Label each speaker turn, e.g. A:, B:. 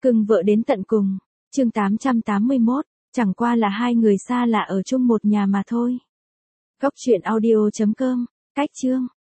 A: Cưng vợ đến tận cùng. Chương 881, chẳng qua là hai người xa lạ ở chung một nhà mà thôi. Góc truyện audio.com, cách chương.